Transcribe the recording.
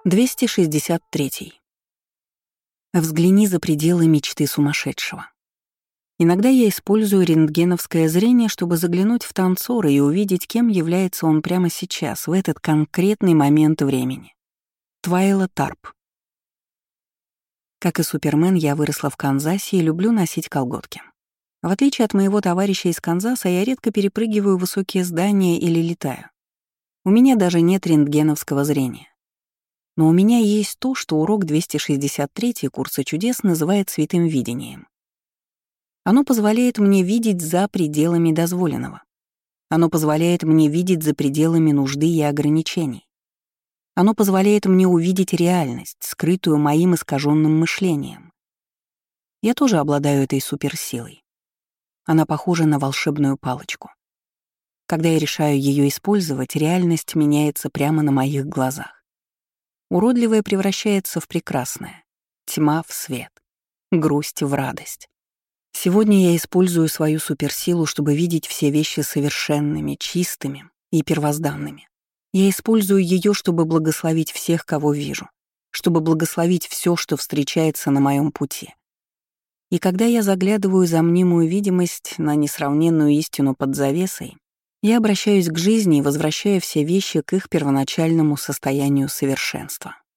263. Взгляни за пределы мечты сумасшедшего. Иногда я использую рентгеновское зрение, чтобы заглянуть в танцора и увидеть, кем является он прямо сейчас, в этот конкретный момент времени. Твайла Тарп. Как и Супермен, я выросла в Канзасе и люблю носить колготки. В отличие от моего товарища из Канзаса, я редко перепрыгиваю высокие здания или летаю. У меня даже нет рентгеновского зрения. Но у меня есть то, что урок 263 курса чудес называет святым видением. Оно позволяет мне видеть за пределами дозволенного. Оно позволяет мне видеть за пределами нужды и ограничений. Оно позволяет мне увидеть реальность, скрытую моим искаженным мышлением. Я тоже обладаю этой суперсилой. Она похожа на волшебную палочку. Когда я решаю ее использовать, реальность меняется прямо на моих глазах. Уродливое превращается в прекрасное, тьма в свет, грусть в радость. Сегодня я использую свою суперсилу, чтобы видеть все вещи совершенными, чистыми и первозданными. Я использую ее, чтобы благословить всех, кого вижу, чтобы благословить все, что встречается на моем пути. И когда я заглядываю за мнимую видимость на несравненную истину под завесой, я обращаюсь к жизни и возвращаю все вещи к их первоначальному состоянию совершенства.